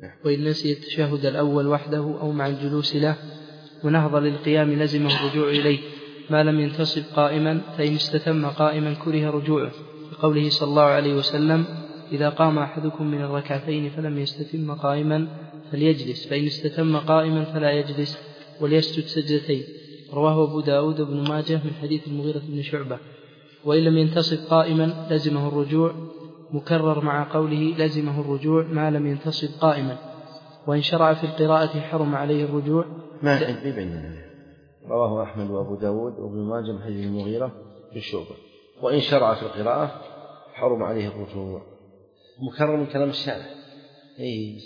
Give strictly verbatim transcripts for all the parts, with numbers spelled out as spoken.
وإن نسي التشهد الأول وحده أو مع الجلوس له ونهض للقيام لزمه الرجوع إليه ما لم ينتصب قائما، فإن استتم قائما كره رجوعه، بقوله صلى الله عليه وسلم: إذا قام أحدكم من الركعتين فلم يستتم قائما فليجلس، فإن استتم قائما فلا يجلس وليسجد سجدتين. رواه أبو داود بن ماجه من حديث المغيرة بن شعبة. وإن لم ينتصب قائما لزمه الرجوع، مكرر مع قوله لزمه الرجوع ما لم ينتصب قائما. وإن شرع في القراءة حرم عليه الرجوع. ما حد بيبين. رواه أحمد وأبو داود وابن ماجه من حديث المغيرة بن شعبة. وإن شرع في القراءة حرم عليه الرجوع، مكرر من كلام الشارع. إيه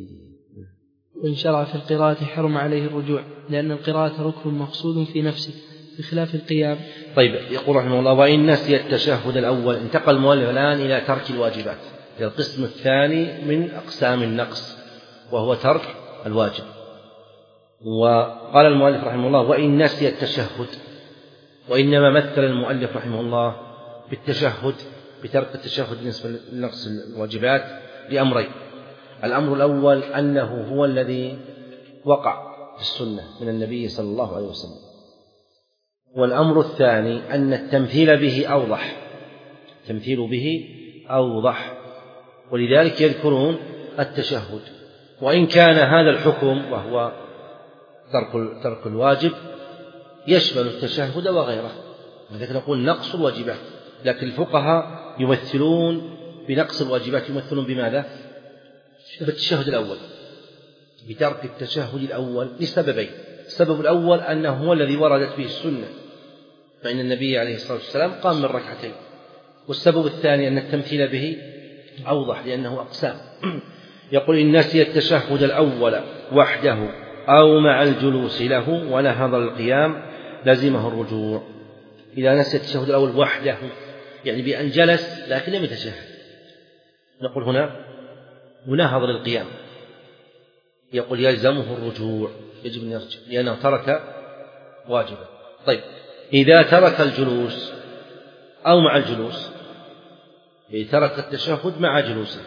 وإن شرع في القراءة حرم عليه الرجوع، لأن القراءة ركن مقصود في نفسه بخلاف القيام. طيب، يقول رحمه الله: وإن نسي التشهد الأول. انتقل المؤلف الآن إلى ترك الواجبات، إلى القسم الثاني من أقسام النقص، وهو ترك الواجب. وقال المؤلف رحمه الله: وإن نسي التشهد. وإنما مثل المؤلف رحمه الله بالتشهد بترك التشهد بالنسبة لنقص الواجبات لأمرين. الأمر الأول أنه هو الذي وقع في السنة من النبي صلى الله عليه وسلم. والأمر الثاني أن التمثيل به أوضح، التمثيل به أوضح، ولذلك يذكرون التشهد. وإن كان هذا الحكم وهو ترك ترك الواجب يشمل التشهد وغيره، لذلك نقول نقص الواجبات. لكن الفقهاء يمثلون بنقص الواجبات، يمثلون بماذا؟ بالتشهد الأول، بترك التشهد الأول لسببين. السبب الأول أنه هو الذي وردت به السنة، فإن النبي عليه الصلاة والسلام قام من ركعتين. والسبب الثاني أن التمثيل به أوضح لأنه أقسام. يقول: إن نسي التشهد الأول وحده أو مع الجلوس له ونهض القيام لزمه الرجوع. إذا نسي التشهد الأول وحده يعني بأن جلس لكن لم يتشهد، نقول هنا ونهض للقيام، يقول يلزمه الرجوع، يجب أن يرجع لأنه ترك واجبا. طيب، إذا ترك الجلوس أو مع الجلوس، إذا ترك التشهد مع جلوسه،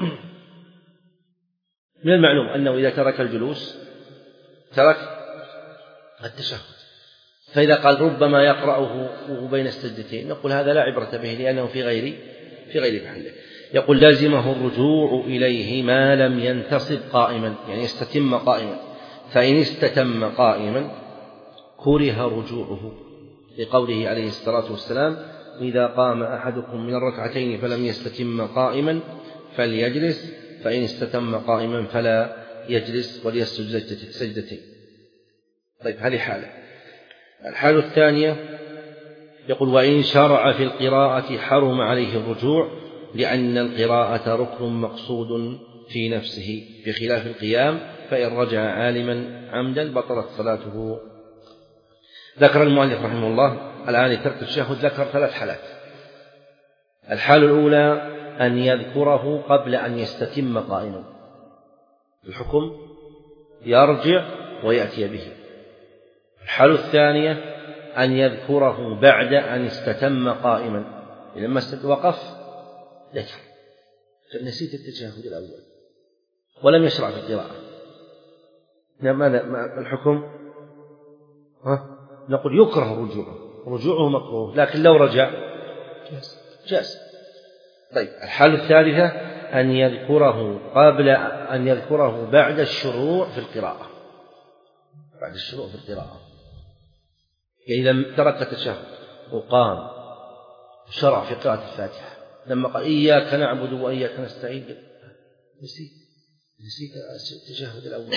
من المعلوم أنه إذا ترك الجلوس ترك التشهد، فإذا قال ربما يقرأه وهو بين السجدتين نقول هذا لا عبرة به لأنه في غير في غير محله. يقول لازمه الرجوع إليه ما لم ينتصب قائما، يعني يستتم قائما، فإن استتم قائما كره رجوعه، لقوله عليه الصلاة والسلام: إذا قام أحدكم من الركعتين فلم يستتم قائما فليجلس، فإن استتم قائما فلا يجلس وليسجد سجدتين. طيب، هذه حالة. الحالة الثانية يقول: وإن شرع في القراءة حرم عليه الرجوع، لأن القراءة ركن مقصود في نفسه بخلاف القيام، فإن رجع عالما عمدا بطلت صلاته. ذكر المؤلف رحمه الله الآن ترك التشهد، ذكر ثلاث حالات. الحالة الأولى أن يذكره قبل أن يستتم قائما، الحكم يرجع ويأتي به. الحالة الثانية أن يذكره بعد أن استتم قائما، لما وقف ذكر نسيت التشهد الأول ولم يشرع في القراءة، ماذا الحكم؟ ها؟ نقول يكره رجوعه، رجوعه مكروه، لكن لو رجع جاز. طيب، الحالة الثالثة أن يذكره قبل أن يذكره بعد الشروع في القراءة، بعد الشروع في القراءة، يعني إذا ترك التشهد وقام شرع في قراءة الفاتحة، لما قال إياك نعبد وإياك نستعين نسيت نسيت التشهد الأول،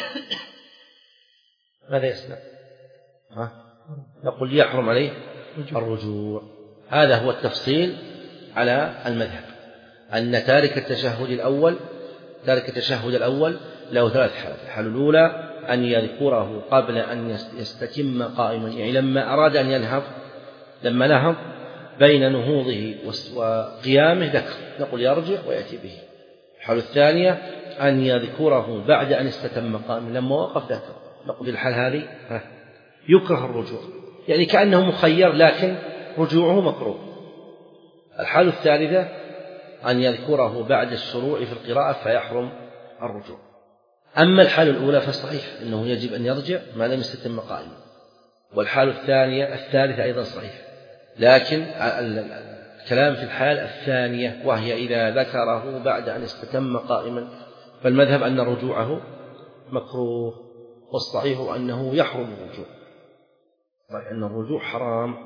ماذا يصنع؟ ها؟ نقول يحرم عليه الرجوع. هذا هو التفصيل على المذهب، أن تارك التشهد الأول تارك التشهد الأول له ثلاث حالات. الحالة الأولى أن يذكره قبل أن يستتم قائما، يعني لما أراد أن ينهض، لما نهض بين نهوضه وقيامه ذكر، نقول يرجع ويأتي به. الحالة الثانية أن يذكره بعد أن استتم قائما، لما وقف ذكر، نقول في الحال هذه يكره الرجوع، يعني كأنه مخير لكن رجوعه مكروه. الحالة الثالثة أن يذكره بعد الشروع في القراءة فيحرم الرجوع. أما الحال الأولى فصحيح أنه يجب أن يرجع ما لم يستتم قائما، والحال الثانية الثالثة أيضا صحيح، لكن الكلام في الحال الثانية وهي إذا ذكره بعد أن استتم قائما فالمذهب أن رجوعه مكروه، والصحيح أنه يحرم الرجوع، صحيح أن الرجوع حرام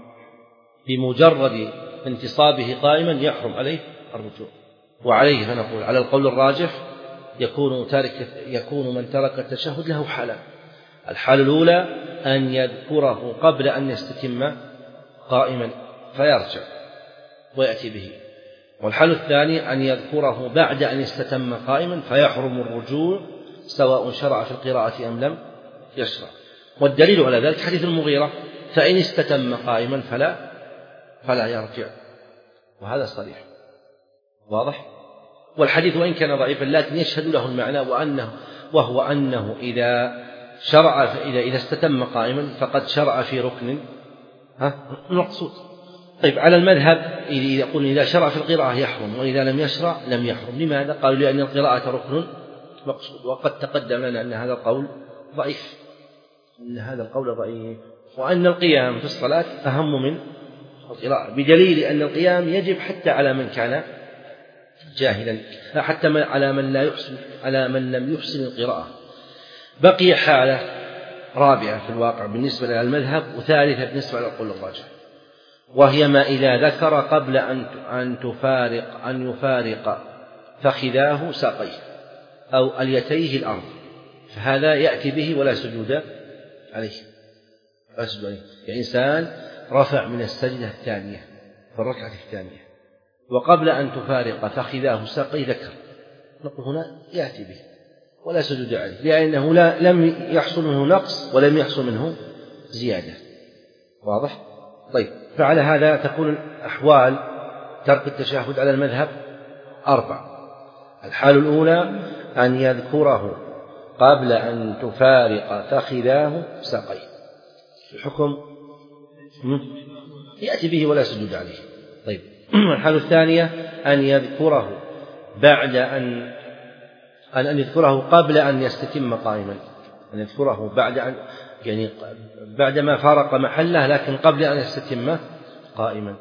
بمجرد انتصابه قائما يحرم عليه الرجوع. وعليه فنقول على القول الراجح يكون تارك يكون من ترك التشهد له حالان: الحال الأولى أن يذكره قبل أن يستتم قائما فيرجع ويأتي به، والحال الثاني أن يذكره بعد أن يستتم قائما فيحرم الرجوع سواء شرع في القراءة أم لم يشرع. والدليل على ذلك حديث المغيرة: فإن استتم قائما فلا فلا يرجع، وهذا صريح واضح. والحديث وإن كان ضعيفا لكن يشهد له المعنى، وأنه وهو أنه إذا شرع إذا إذا استتم قائما فقد شرع في ركن ها مقصود. طيب على المذهب يقول إذا شرع في القراءة يحرم، وإذا لم يشرع لم يحرم. لماذا؟ قالوا لأن القراءة ركن مقصود، وقد تقدم لنا أن هذا القول ضعيف، أن هذا القول ضعيف، وأن القيام في الصلاة أهم من القراءة، بدليل أن القيام يجب حتى على من كان جاهلا، حتى على من لا يحسن على من لم يحسن القراءة. بقي حالة رابعة في الواقع بالنسبة للمذهب، وثالثة بالنسبة للقول الراجح، وهي ما إذا ذكر قبل أن أن تفارق أن يفارق فخذاه ساقيه أو أليتيه الأرض، فهذا يأتي به ولا سجود عليه. لا سجود عليه. يعني إنسان رفع من السجدة الثانية في الركعة الثانية وقبل أن تفارق فخذاه ساقيه ذكر، نقول هنا يأتي به ولا سجود عليه، لأنه لا لم يحصل منه نقص ولم يحصل منه زيادة. واضح؟ طيب، فعلى هذا تكون أحوال ترك التشهد على المذهب أربع: الحال الأولى أن يذكره قبل أن تفارق فخذاه ساقيه، الحكم يأتي به ولا سجود عليه. طيب، الحال الثانية أن يذكره بعد أن أن يذكره قبل أن يستتم قائما، أن يذكره بعد أن يعني بعد ما فارق محله لكن قبل أن يستتم قائما،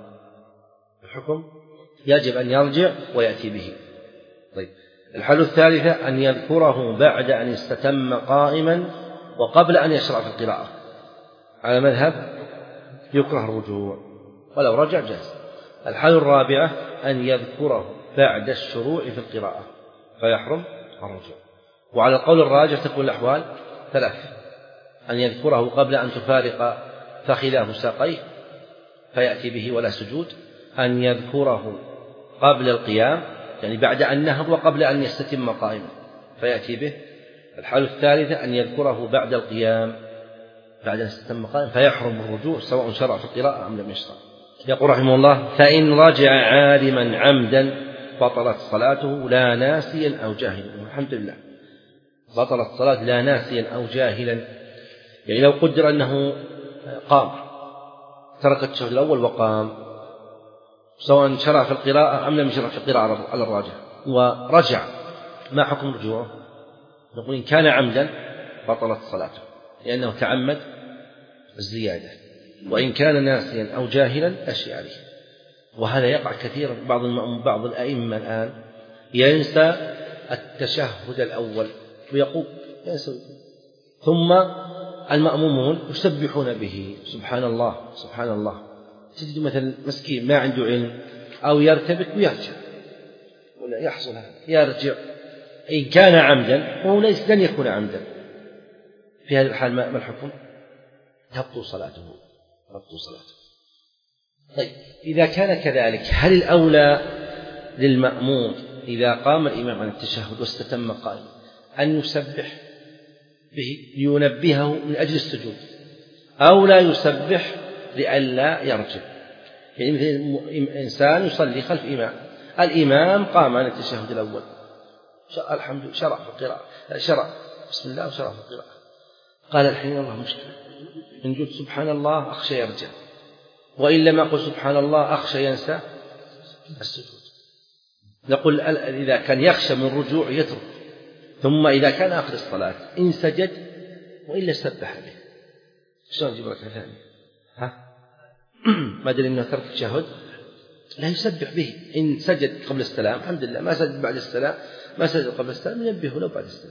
الحكم يجب أن يرجع ويأتي به. طيب، الحالة الثالثة أن يذكره بعد أن استتم قائما وقبل أن يشرع في القراءة، على مذهب يكره الرجوع ولو رجع جاز. الحالة الرابعة أن يذكره بعد الشروع في القراءة فيحرم الرجوع. وعلى القول الراجح تكون الأحوال ثلاث: أن يذكره قبل أن تفارق فخذاه ساقيه فيأتي به ولا سجود، أن يذكره قبل القيام يعني بعد أن نهض وقبل أن يستتم قائما فيأتي به. الحالة الثالثة أن يذكره بعد القيام بعد أن يستتم قائما فيحرم الرجوع سواء شرع في القراءة أم لم يشرع. يقول رحمه الله: فإن رجع عالما عمدا بطلت صلاته لا ناسيا أو جاهلا. الحمد لله، بطلت صلاة لا ناسيا أو جاهلا، يعني لو قدر أنه قام ترك التشهد الأول وقام سواء شرع في القراءة أم لم يشرع في القراءة على الراجح ورجع، ما حكم رجوعه؟ نقول إن كان عمدا بطلت صلاته لأنه تعمد الزيادة، وإن كان ناسيا أو جاهلا أشي عليه. وهذا يقع كثيرا. بعض بعض الأئمة الآن ينسى التشهد الأول ويقول ينسى، ثم المأمومون يسبحون به سبحان الله سبحان الله. تجد مثلا مسكين ما عنده علم أو يرتبك ويرجع، ولا يحصل هذا يرجع. إن كان عمدا وهو ليس لن يكون عمدا، في هذه الحال ما الحكم؟ تبطل صلاته تبطل صلاته. طيب، إذا كان كذلك هل الأولى للمأموم إذا قام الإمام عن التشهد واستتم قائما أن يسبح به لينبهه من أجل السجود، أو لا يسبح لئلا يرجع؟ يعني مثل إنسان يصلي خلف إمام، الإمام قام عن التشهد الأول الحمد لله شرع في القراءة شرع بسم الله وشرع في القراءة، قال الحين الله مشكلة إن قلت سبحان الله أخشى يرجع، وإن لم أقل سبحان الله أخشى ينسى السجود. نقول إذا كان يخشى من الرجوع يترك ثم إذا كان آخر الصلاة إن سجد وإلا سبح به، شلون نجيب ركعة ثانية؟ ها؟ ما دل إنه ترك التشهد لا يسبح به. إن سجد قبل السلام الحمد لله، ما سجد بعد السلام، ما سجد قبل السلام ينبه له بعد السلام،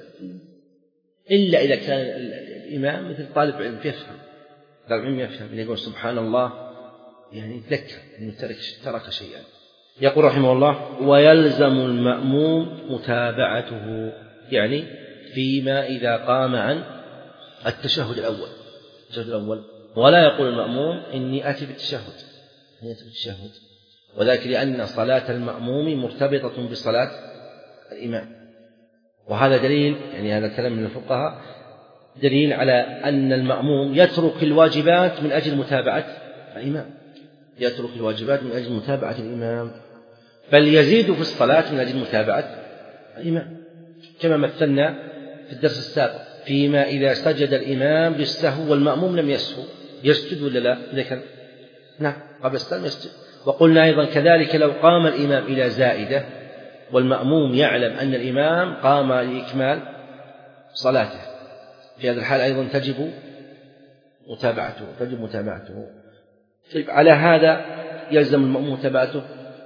إلا إذا كان الإمام مثل طالب علم يفهم، طالب علم يفهم يقول سبحان الله، يعني يتذكر أنه ترك ترك شيئا. يقول رحمه الله: ويلزم المأموم متابعته، يعني فيما إذا قام عن التشهد الأول التشهد الأول ولا يقول المأموم إني آتي بالتشهد آتي بالتشهد وذلك لأن صلاة المأموم مرتبطة بصلاة الإمام. وهذا دليل، يعني هذا كلام من الفقهاء، دليل على أن المأموم يترك الواجبات من أجل متابعة الإمام يترك الواجبات من أجل متابعة الإمام، بل يزيد في الصلاة من أجل متابعة الإمام، كما مثلنا في الدرس السابق فيما إذا سجد الإمام للسهو والمأموم لم يسهو، يسجد ولا لا؟ إذا كان نعم قبل السلام يسجد. وقلنا أيضا كذلك لو قام الإمام إلى زائدة والمأموم يعلم أن الإمام قام لإكمال صلاته، في هذا الحال أيضا تجب متابعته تجب متابعته طيب على هذا يلزم المأموم متابعته.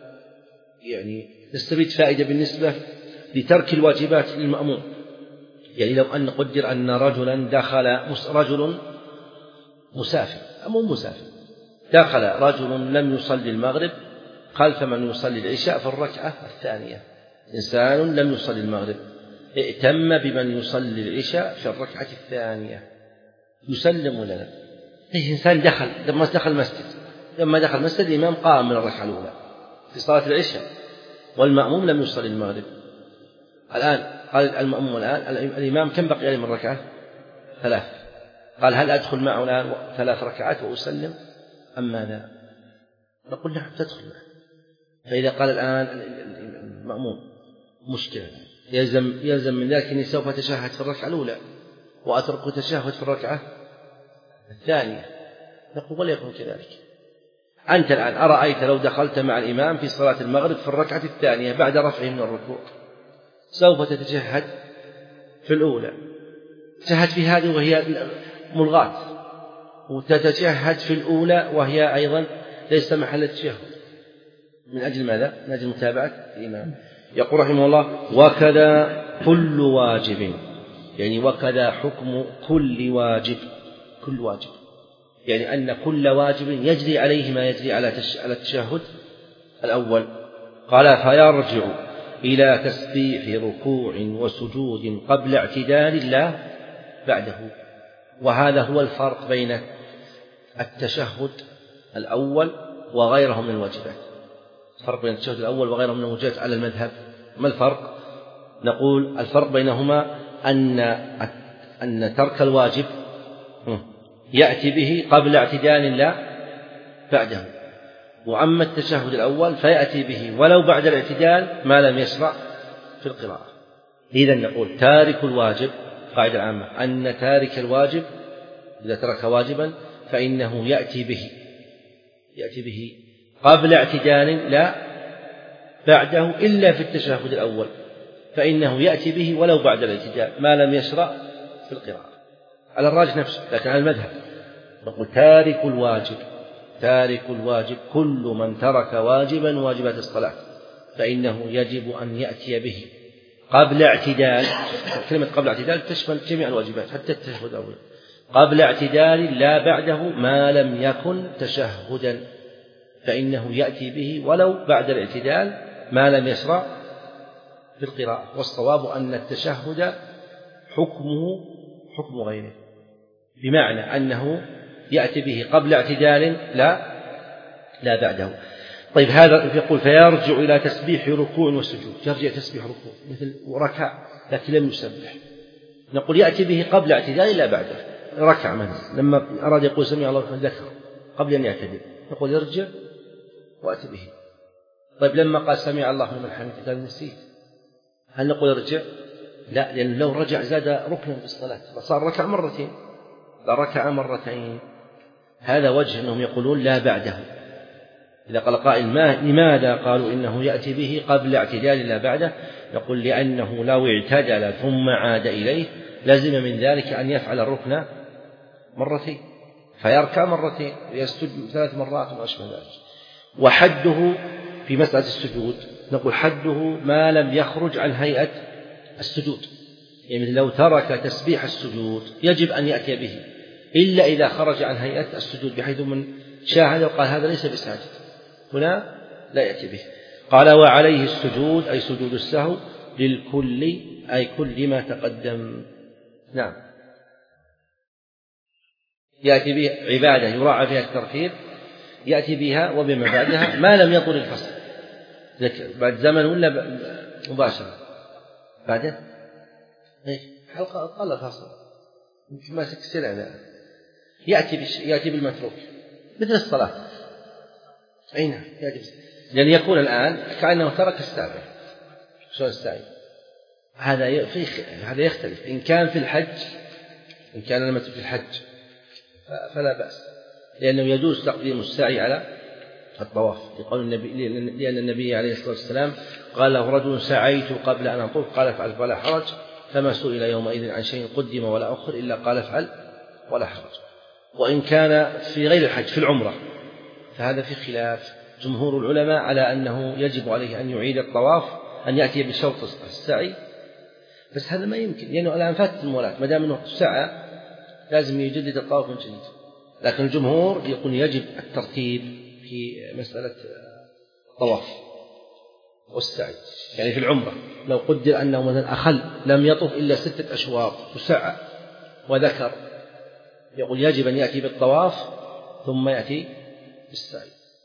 يعني نستفيد فائدة بالنسبة لترك الواجبات للمأموم. يعني لو أن قدر أن رجلا دخل رجل مسافر أمام مسافر دخل رجل لم يصلي المغرب خلف من يصلي العشاء في الركعة الثانية، إنسان لم يصلي المغرب ائتم بمن يصلي العشاء في الركعة الثانية، يسلم ولا لا؟ إنسان دخل لما دخل المسجد لما دخل المسجد الإمام قام من الركعة الأولى في صلاة العشاء والمأموم لم يصلي المغرب. الآن قال المأموم الآن الإمام كم بقي عليه من ركعة؟ ثلاث. قال هل أدخل معه الآن ثلاث ركعات وأسلم أم ماذا؟ نقول نعم تدخل معه. فإذا قال الآن المأموم مشكلة يلزم, يلزم من ذلك أني سوف أتشهد في الركعة الأولى وأترك تشهد في الركعة الثانية، نقول ولا يكون كذلك. أنت الآن أرأيت لو دخلت مع الإمام في صلاة المغرب في الركعة الثانية بعد رفعه من الركوع سوف تتشهد في الأولى، تشهد في هذه وهي ملغاة، وتتشهد في الأولى وهي أيضا ليس محل التشهد، من أجل ماذا؟ من أجل متابعة الإمام. يقول رحمه الله: وكذا كل واجب، يعني وكذا حكم كل واجب كل واجب يعني أن كل واجب يجري عليه ما يجري على التشهد الأول. قال: فيرجع إلى تسبيح ركوع وسجود قبل اعتدال الله بعده. وهذا هو الفرق بين التشهد الأول وغيره من الواجبات، الفرق بين التشهد الأول وغيره من الواجبات على المذهب. ما الفرق؟ نقول الفرق بينهما أن أن ترك الواجب يأتي به قبل اعتدال الله بعده، وأما التشهد الأول فيأتي به ولو بعد الاعتدال ما لم يشرع في القراءة. إذن نقول تارك الواجب، قاعدة عامة أن تارك الواجب إذا ترك واجبا فإنه يأتي به يأتي به قبل اعتدال لا بعده، إلا في التشهد الأول فإنه يأتي به ولو بعد الاعتدال ما لم يشرع في القراءة، على الراجح نفسه. لكن على المذهب نقول تارك الواجب تارك الواجب كل من ترك واجبا واجبات الصلاة فإنه يجب أن يأتي به قبل اعتدال. كلمة قبل اعتدال تشمل جميع الواجبات حتى التشهد الأول، قبل اعتدال لا بعده ما لم يكن تشهدا فإنه يأتي به ولو بعد الاعتدال ما لم يشرع في القراءة. والصواب أن التشهد حكمه حكم غيره، بمعنى أنه يأتي به قبل اعتدال لا لا بعده. طيب هذا يقول: فيرجع إلى تسبيح ركوع وسجود، يرجع تسبيح ركوع مثل ركع لكن لم يسبح، نقول يأتي به قبل اعتدال لا بعده. ركع مثلا لما أراد يقول سمع الله لمن ذكر قبل أن يعتدل نقول يرجع وأتي به. طيب لما قال سمع الله لمن حمده قال نسيت، هل نقول يرجع؟ لا، لأن لو رجع زاد ركنا في الصلاة فصار ركع مرتين، لا ركع مرتين. هذا وجه أنهم يقولون لا بعده، إذا قال قائل ما لماذا قالوا إنه يأتي به قبل اعتدال لا بعده، يقول لأنه لو اعتدل ثم عاد إليه لازم من ذلك أن يفعل الركن مرتين، فيركع مرتين ويسجد ثلاث مرات وأشبه ذلك. وحده في مسألة السجود نقول حده ما لم يخرج عن هيئة السجود، يعني لو ترك تسبيح السجود يجب أن يأتي به إلا إذا خرج عن هيئة السجود، بحيث من شاهد وقال هذا ليس بساجد هنا لا يأتي به. قال وعليه السجود أي سجود السهو للكل أي كل ما تقدم. نعم، يأتي به عبادة يراعى فيها الترتيب يأتي بها وبما بعدها ما لم يطل الفصل، بعد زمن ولا مباشرة بعده إيش حلقة قال فاصل يمكن ماسك السلع لا يأتي بش... يأتي بالمتروك مثل الصلاة أين يأتي لأن يكون الآن كأنه ترك السابع. شو السعي هذا ي... في هذا يختلف إن كان في الحج، إن كان لما في الحج ف... فلا بأس، لأنه يجوز تقديم السعي على الطواف لقول النبي، لأن النبي عليه الصلاة والسلام قال له رجل سعيت قبل أن أطوف قال افعل ولا حرج، فما سئل يومئذ عن شيء قدم ولا أخر إلا قال افعل ولا حرج. وإن كان في غير الحج في العمرة فهذا في خلاف، جمهور العلماء على أنه يجب عليه أن يعيد الطواف أن يأتي بشوط السعي، بس هذا ما يمكن لأنه الآن فات المولاة ما دام أنه سعى لازم يجدد الطواف من جديد. لكن الجمهور يقول يجب الترتيب في مسألة الطواف والسعي. يعني في العمرة لو قدر أنه مثلا أخل لم يطف إلا ستة أشواط وسعى وذكر يقول يجب أن يأتي بالطواف ثم يأتي بالسعي.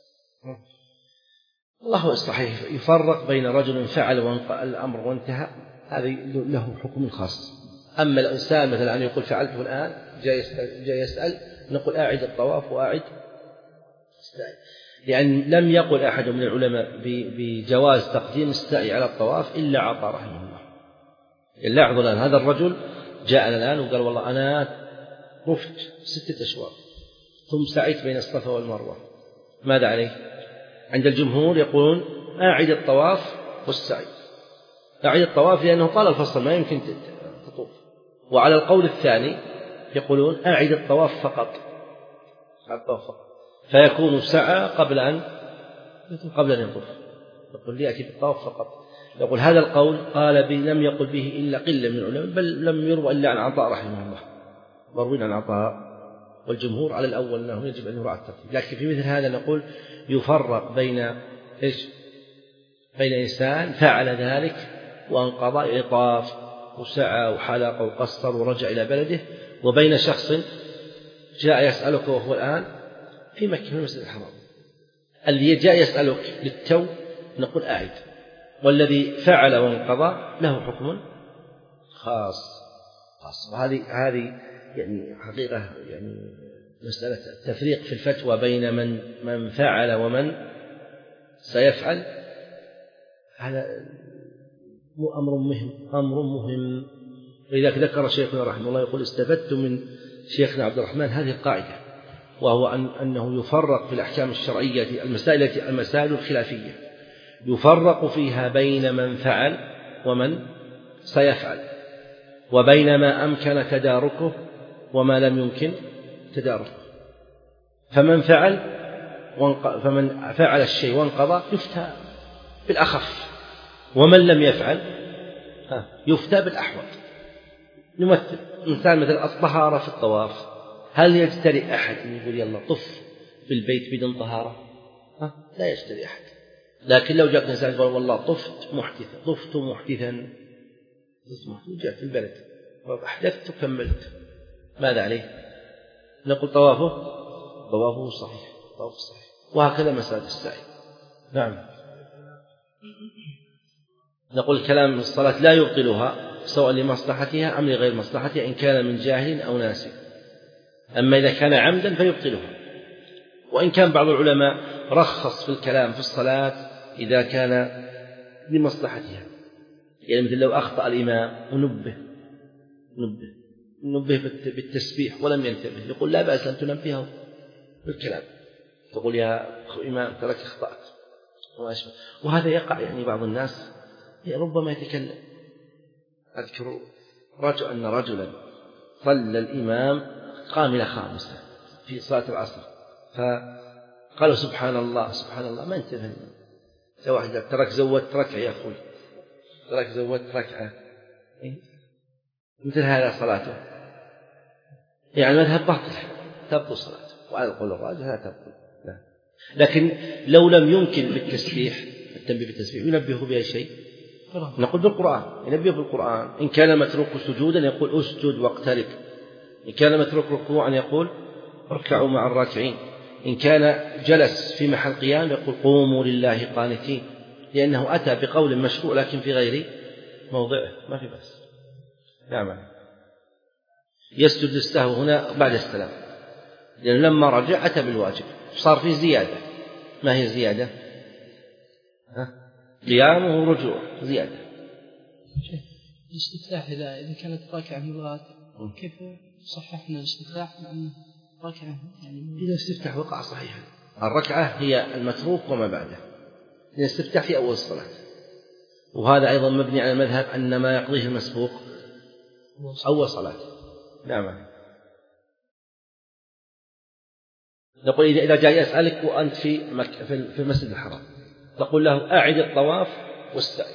الله الصحيح يفرق بين رجل فعل الأمر وانتهى هذا له حكم خاص. أما الإنسان مثلا أن يقول فعلته الآن جاء يسأل, جاء يسأل نقول أعد الطواف وأعد السعي، لأن لم يقل أحد من العلماء بجواز تقديم السعي على الطواف إلا عطاء رحمه الله. لاحظوا الآن هذا الرجل جاءنا الآن وقال والله أنا طفت ستة أشواط ثم سعيت بين الصفا والمروة، ماذا عليه؟ عند الجمهور يقولون أعد الطواف والسعي، أعد الطواف لأنه طال الفصل ما يمكن تطوف. وعلى القول الثاني يقولون أعد الطواف فقط، الطواف فقط فيكون سعى قبل أن قبل أن يطوف، يقول ليأتي بالطواف فقط. يقول هذا القول قال به لم يقل به إلا قلة من العلماء، بل لم يروى إلا عن عطاء رحمه الله، مروين عن عطاء. والجمهور على الأول أنه يجب أن يراعى الترتيب. لكن في مثل هذا نقول يفرق بين إيش؟ بين إنسان فعل ذلك وانقضى طاف وسعى وحلق وقصر ورجع إلى بلده، وبين شخص جاء يسألك وهو الآن في مكة في المسجد الحرام. الذي جاء يسألك للتو نقول أعد، والذي فعل وانقضى له حكم خاص خاص. وهذه هذه يعني حقيقة يعني مسألة التفريق في الفتوى بين من من فعل ومن سيفعل، هذا أمر مهم أمر مهم. ولذلك ذكر شيخنا رحمه الله يقول استفدت من شيخنا عبد الرحمن هذه القاعدة، وهو أن أنه يفرق في الأحكام الشرعية المسائل المسائل الخلافية يفرق فيها بين من فعل ومن سيفعل، وبين ما أمكن تداركه وما لم يمكن تداركه. فمن فعل فمن فعل الشيء وانقضى يفتى بالأخف، ومن لم يفعل يفتى بالأحوط. نمثل مثال مثل الطهارة في الطواف، هل يجترئ أحد يقول يلا طف في البيت بدون طهارة؟ ها؟ لا يجترئ أحد. لكن لو جاء إنسان يقول والله طفت محدثا طفت محدثا جاء في البلد وأحدثت وكملت، ماذا عليه؟ نقول طوافه طوافه صحيح طوافه صحيح. وهكذا مسألة السعي. نعم، نقول كلام الصلاة لا يبطلها سواء لمصلحتها أم لغير مصلحتها إن كان من جاهل أو ناسي، أما إذا كان عمدا فيبطلها. وإن كان بعض العلماء رخص في الكلام في الصلاة إذا كان لمصلحتها، يعني مثل لو أخطأ الإمام ونبه نبه نبه بالتسبيح ولم ينتبه يقول لا بأس أن تنبهه بالكلام، تقول يا إمام ترك أخطأت وهذا يقع. يعني بعض الناس ربما يتكلم. أذكر رجل أن رجلا صلى الإمام قام إلى خامسة في صلاة العصر فقالوا سبحان الله سبحان الله ما انتبه. واحد ترك زودت ركعة يا أخوي ترك زودت ركعة مثل هذا صلاته يعني مذهب باطل تبطل صلاته وعلى القول الراجح لا تبطل لا. لكن لو لم يمكن بالتسبيح التنبيه بالتسبيح ينبه بأي شيء نقول بالقرآن ينبه بالقرآن. إن كان متروك سجودا يقول أسجد واقترب. إن كان متروك ركوعا يقول اركعوا مع الراكعين. إن كان جلس في محل قيام يقول قوموا لله قانتين لأنه أتى بقول مشروع لكن في غير موضعه ما في بأس. نعم. يسجد للسهو هنا بعد السلام لأنه لما رجع أتى بالواجب صار فيه زيادة. ما هي الزيادة؟ قيامه ورجوع زيادة. الاستفتاح إذا إذا كانت راكعة من الغاد كيف صححنا الاستفتاح مع أنه راكعة يعني إذا الاستفتاح وقع صحيحا. الركعة هي المتروك وما بعده. الاستفتاح في أول الصلاة وهذا أيضا مبني على المذهب أن ما يقضيه المسبوق أول صلاة. نعم. نقول إذا جاء يسألك وأنت في مكة في المسجد الحرام تقول له أعد الطواف والسعي.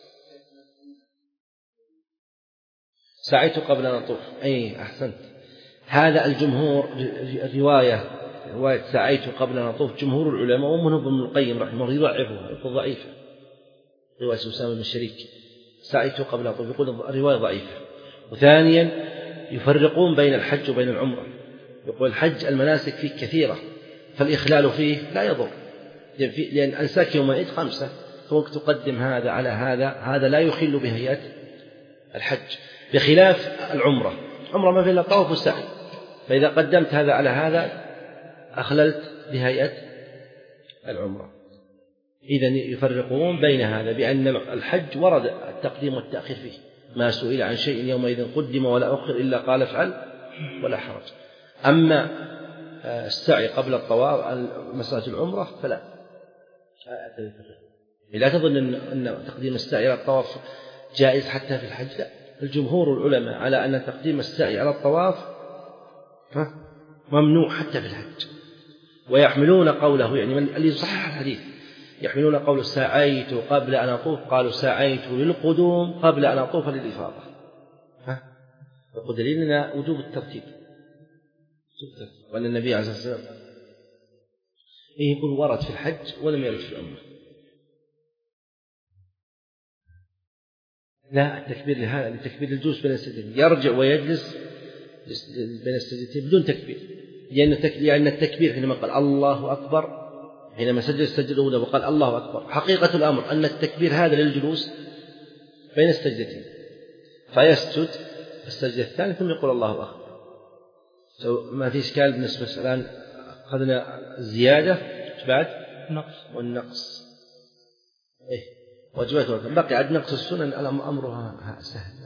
سعيت قبل أن أطوف. أي أحسنت. هذا الجمهور الرواية رواية سعيت قبل أن أطوف جمهور العلماء ومنهم ابن القيم رحمه الله يضعفها يقول ضعيفة. رواية أسامة بن شريك سعيت قبل أن أطوف يقول الرواية ضعيفة. وثانيا يفرقون بين الحج وبين العمرة. يقول الحج المناسك فيه كثيرة فالإخلال فيه لا يضر لأن أنساك يوم العيد خمسة فوق تقدم هذا على هذا هذا لا يخل بهيئة الحج بخلاف العمرة. عمرة ما في إلا طواف والسعي فإذا قدمت هذا على هذا أخللت بهيئة العمرة. إذن يفرقون بين هذا بأن الحج ورد التقديم والتأخير فيه ما سئل عن شيء يومئذ قدم ولا أخر إلا قال افعل ولا حرج. أما السعي قبل الطواف مسألة العمرة فلا لا تظن أن تقديم السعي على الطواف جائز حتى في الحج. لا. الجمهور العلماء على أن تقديم السعي على الطواف ممنوع حتى في الحج ويحملون قوله يعني من اللي صحح الحديث يحملون قول سعيت قبل أن أطوف قالوا سعيت للقدوم قبل أن أطوف للإفاضة. يقول دليلنا وجوب الترتيب وأن النبي عليه الصلاة والسلام يقول ورد في الحج ولم يرد في العمرة. لا التكبير لهذا لتكبير الجلوس بين السجدتين يرجع ويجلس بين السجدتين بدون تكبير لأن التكبير حينما قال الله أكبر حينما سجد السجدة الأولى وقال الله أكبر حقيقة الأمر أن التكبير هذا للجلوس بين السجدتين فيسجد السجدة الثانية ثم يقول الله أكبر. ما في إشكال بالنسبة الآن أخذنا الزيادة بعد والنقص إيه واجبات بقي عد نقص السنن أمرها سهل.